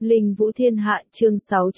Linh Vũ Thiên Hạ chương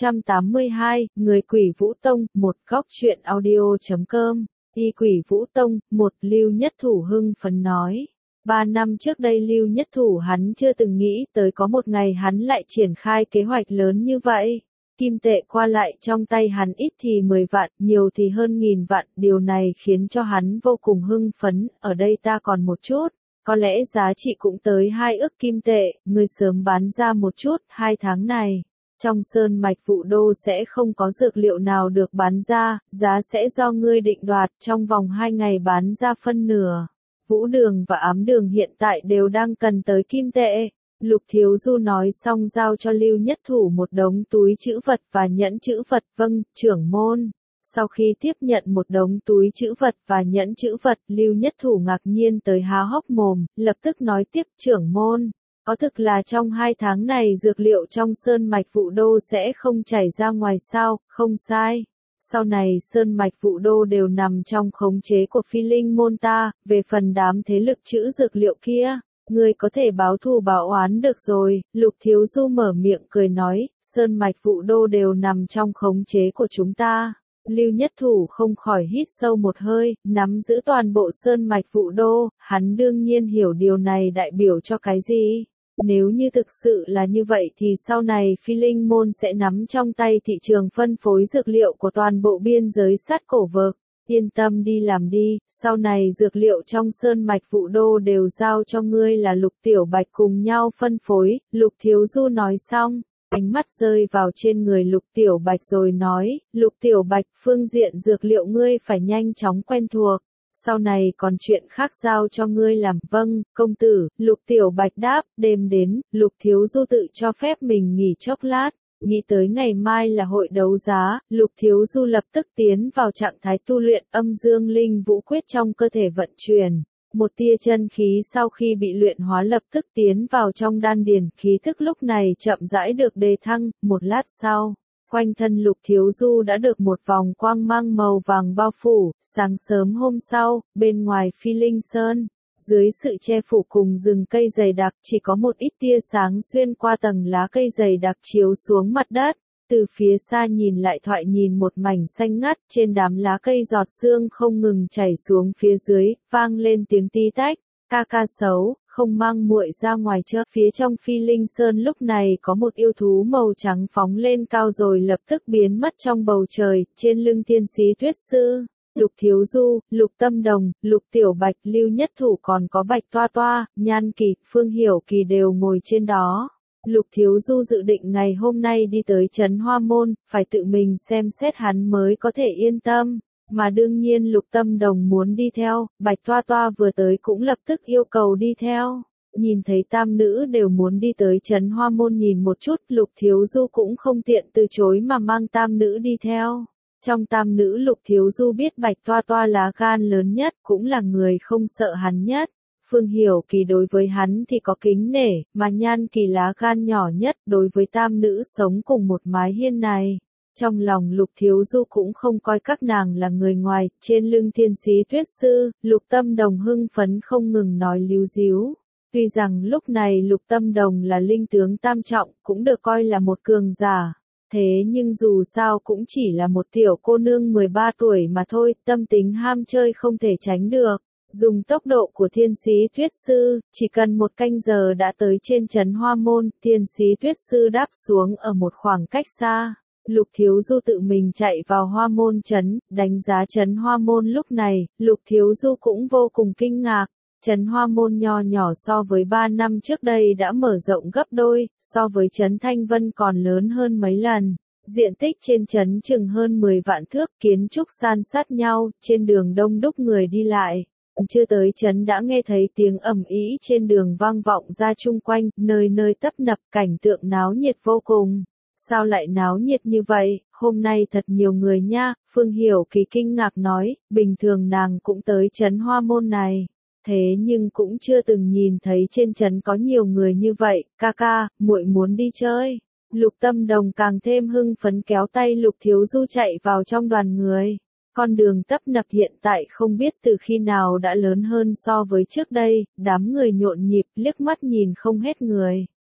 682, Người Quỷ Vũ Tông, một góc truyện audio.com, Y Quỷ Vũ Tông, một Lưu Nhất Thủ hưng phấn nói. 3 năm trước đây Lưu Nhất Thủ hắn chưa từng nghĩ tới có một ngày hắn lại triển khai kế hoạch lớn như vậy. Kim tệ qua lại trong tay hắn ít thì 10 vạn, nhiều thì hơn nghìn vạn, điều này khiến cho hắn vô cùng hưng phấn, ở đây ta còn một chút. Có lẽ giá trị cũng tới 2 ức kim tệ, ngươi sớm bán ra một chút, 2 tháng này. Trong sơn mạch Vũ Đô sẽ không có dược liệu nào được bán ra, giá sẽ do ngươi định đoạt, trong vòng 2 ngày bán ra phân nửa. Vũ Đường và Ám Đường hiện tại đều đang cần tới kim tệ. Lục Thiếu Du nói xong giao cho Lưu Nhất Thủ một đống túi trữ vật và nhẫn trữ vật, vâng, trưởng môn. Sau khi tiếp nhận một đống túi trữ vật và nhẫn trữ vật, Lưu Nhất Thủ ngạc nhiên tới há hốc mồm, lập tức nói tiếp trưởng môn. Có thực là trong 2 tháng này dược liệu trong sơn mạch Vũ Đô sẽ không chảy ra ngoài sao? Không sai. Sau này sơn mạch Vũ Đô đều nằm trong khống chế của Phi Linh môn ta, về phần đám thế lực trữ dược liệu kia. Ngươi có thể báo thù báo oán được rồi, Lục Thiếu Du mở miệng cười nói, sơn mạch Vũ Đô đều nằm trong khống chế của chúng ta. Lưu Nhất Thủ không khỏi hít sâu một hơi, nắm giữ toàn bộ sơn mạch Vũ Đô, hắn đương nhiên hiểu điều này đại biểu cho cái gì. Nếu như thực sự là như vậy thì sau này Phi Linh môn sẽ nắm trong tay thị trường phân phối dược liệu của toàn bộ biên giới sát cổ vực. Yên tâm đi làm đi, sau này dược liệu trong sơn mạch Vũ Đô đều giao cho ngươi là Lục Tiểu Bạch cùng nhau phân phối, Lục Thiếu Du nói xong. Ánh mắt rơi vào trên người Lục Tiểu Bạch rồi nói, Lục Tiểu Bạch, phương diện dược liệu ngươi phải nhanh chóng quen thuộc, sau này còn chuyện khác giao cho ngươi làm. Vâng, công tử, Lục Tiểu Bạch đáp. Đêm đến, Lục Thiếu Du tự cho phép mình nghỉ chốc lát, nghĩ tới ngày mai là hội đấu giá, Lục Thiếu Du lập tức tiến vào trạng thái tu luyện, âm dương linh vũ quyết trong cơ thể vận chuyển. Một tia chân khí sau khi bị luyện hóa lập tức tiến vào trong đan điền, khí thức lúc này chậm rãi được đề thăng. Một lát sau, quanh thân Lục Thiếu Du đã được một vòng quang mang màu vàng bao phủ. Sáng sớm hôm sau, bên ngoài Phi Linh Sơn, dưới sự che phủ cùng rừng cây dày đặc, chỉ có một ít tia sáng xuyên qua tầng lá cây dày đặc chiếu xuống mặt đất. Từ phía xa nhìn lại thoại nhìn một mảnh xanh ngắt, trên đám lá cây giọt sương không ngừng chảy xuống phía dưới, vang lên tiếng tí tách. Ca ca xấu, không mang muội ra ngoài chợ. Phía trong Phi Linh Sơn lúc này có một yêu thú màu trắng phóng lên cao rồi lập tức biến mất trong bầu trời, trên lưng Thiên Sĩ Tuyết Sư. Lục Thiếu Du, Lục Tâm Đồng, Lục Tiểu Bạch, Lưu Nhất Thủ còn có Bạch Toa Toa, Nhan Kỳ, Phương Hiểu Kỳ đều ngồi trên đó. Lục Thiếu Du dự định ngày hôm nay đi tới Trấn Hoa Môn, phải tự mình xem xét hắn mới có thể yên tâm. Mà đương nhiên Lục Tâm Đồng muốn đi theo, Bạch Toa Toa vừa tới cũng lập tức yêu cầu đi theo. Nhìn thấy tam nữ đều muốn đi tới Trấn Hoa Môn nhìn một chút, Lục Thiếu Du cũng không tiện từ chối mà mang tam nữ đi theo. Trong tam nữ Lục Thiếu Du biết Bạch Toa Toa là gan lớn nhất, cũng là người không sợ hắn nhất. Phương Hiểu Kỳ đối với hắn thì có kính nể, mà Nhan Kỳ lá gan nhỏ nhất đối với tam nữ sống cùng một mái hiên này. Trong lòng Lục Thiếu Du cũng không coi các nàng là người ngoài, trên lưng Thiên Sĩ Tuyết Sư, Lục Tâm Đồng hưng phấn không ngừng nói líu díu. Tuy rằng lúc này Lục Tâm Đồng là linh tướng tam trọng, cũng được coi là một cường giả. Thế nhưng dù sao cũng chỉ là một tiểu cô nương 13 tuổi mà thôi, tâm tính ham chơi không thể tránh được. Dùng tốc độ của Thiên Sĩ Tuyết Sư, chỉ cần 1 canh giờ đã tới trên Trấn Hoa Môn. Thiên Sĩ Tuyết Sư đáp xuống ở một khoảng cách xa. Lục Thiếu Du tự mình chạy vào Hoa Môn Trấn, đánh giá Trấn Hoa Môn lúc này, Lục Thiếu Du cũng vô cùng kinh ngạc. Trấn Hoa Môn nho nhỏ so với 3 năm trước đây đã mở rộng gấp đôi, so với Trấn Thanh Vân còn lớn hơn mấy lần. Diện tích trên trấn chừng hơn 10 vạn thước, kiến trúc san sát nhau, trên đường đông đúc người đi lại. Chưa tới trấn đã nghe thấy tiếng ầm ĩ trên đường vang vọng ra chung quanh, nơi nơi tấp nập, cảnh tượng náo nhiệt vô cùng. Sao lại náo nhiệt như vậy, hôm nay thật nhiều người nha, Phương Hiểu Kỳ kinh ngạc nói, bình thường nàng cũng tới Trấn Hoa Môn này. Thế nhưng cũng chưa từng nhìn thấy trên trấn có nhiều người như vậy. Ca ca, muội muốn đi chơi. Lục Tâm Đồng càng thêm hưng phấn kéo tay Lục Thiếu Du chạy vào trong đoàn người. Con đường tấp nập hiện tại không biết từ khi nào đã lớn hơn so với trước đây, đám người nhộn nhịp liếc mắt nhìn không hết người.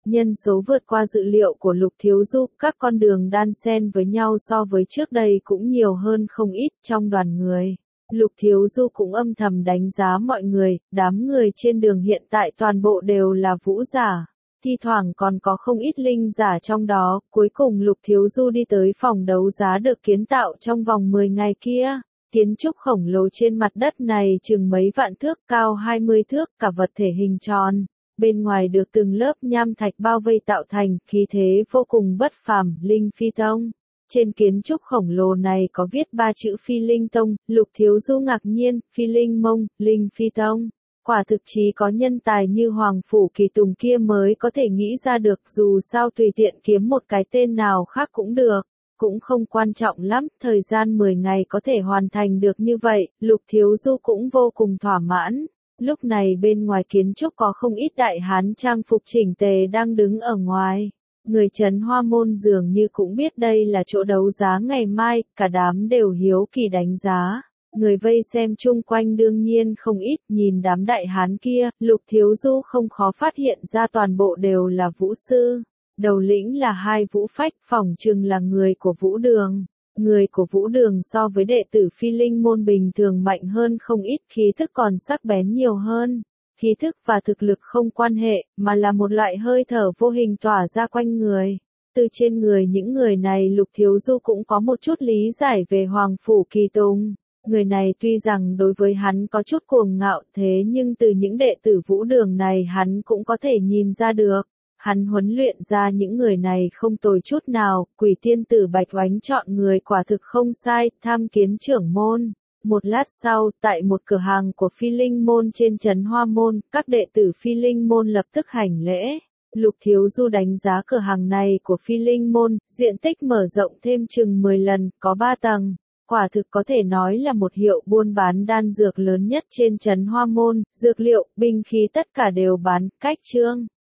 Nhân số vượt qua dự liệu của Lục Thiếu Du, các con đường đan xen với nhau so với trước đây cũng nhiều hơn không ít trong đoàn người. Lục Thiếu Du cũng âm thầm đánh giá mọi người, đám người trên đường hiện tại toàn bộ đều là vũ giả. Thi thoảng còn có không ít linh giả trong đó, cuối cùng Lục Thiếu Du đi tới phòng đấu giá được kiến tạo trong vòng 10 ngày kia. Kiến trúc khổng lồ trên mặt đất này chừng mấy vạn thước, cao 20 thước, cả vật thể hình tròn. Bên ngoài được từng lớp nham thạch bao vây tạo thành, khí thế vô cùng bất phàm, Linh Phi Tông. Trên kiến trúc khổng lồ này có viết 3 chữ Phi Linh Tông, Lục Thiếu Du ngạc nhiên, Phi Linh Mông, Linh Phi Tông. Quả thực chí có nhân tài như Hoàng Phủ Kỳ Tùng kia mới có thể nghĩ ra được, dù sao tùy tiện kiếm một cái tên nào khác cũng được. Cũng không quan trọng lắm, thời gian 10 ngày có thể hoàn thành được như vậy, Lục Thiếu Du cũng vô cùng thỏa mãn. Lúc này bên ngoài kiến trúc có không ít đại hán trang phục chỉnh tề đang đứng ở ngoài. Người Trấn Hoa Môn dường như cũng biết đây là chỗ đấu giá ngày mai, cả đám đều hiếu kỳ đánh giá. Người vây xem chung quanh đương nhiên không ít, nhìn đám đại hán kia, Lục Thiếu Du không khó phát hiện ra toàn bộ đều là vũ sư. Đầu lĩnh là 2 vũ phách, phỏng chừng là người của Vũ Đường. Người của Vũ Đường so với đệ tử Phi Linh môn bình thường mạnh hơn không ít, khí thức còn sắc bén nhiều hơn. Khí thức và thực lực không quan hệ, mà là một loại hơi thở vô hình tỏa ra quanh người. Từ trên người những người này Lục Thiếu Du cũng có một chút lý giải về Hoàng Phủ Kỳ Tùng. Người này tuy rằng đối với hắn có chút cuồng ngạo thế nhưng từ những đệ tử Vũ Đường này hắn cũng có thể nhìn ra được. Hắn huấn luyện ra những người này không tồi chút nào, Quỷ Tiên Tử Bạch Oánh chọn người quả thực không sai, tham kiến trưởng môn. Một lát sau, tại một cửa hàng của Phi Linh môn trên Trấn Hoa môn, các đệ tử Phi Linh môn lập tức hành lễ. Lục Thiếu Du đánh giá cửa hàng này của Phi Linh môn, diện tích mở rộng thêm chừng 10 lần, có 3 tầng. Quả thực có thể nói là một hiệu buôn bán đan dược lớn nhất trên Trấn Hoa môn, dược liệu, binh khí tất cả đều bán, cách trương.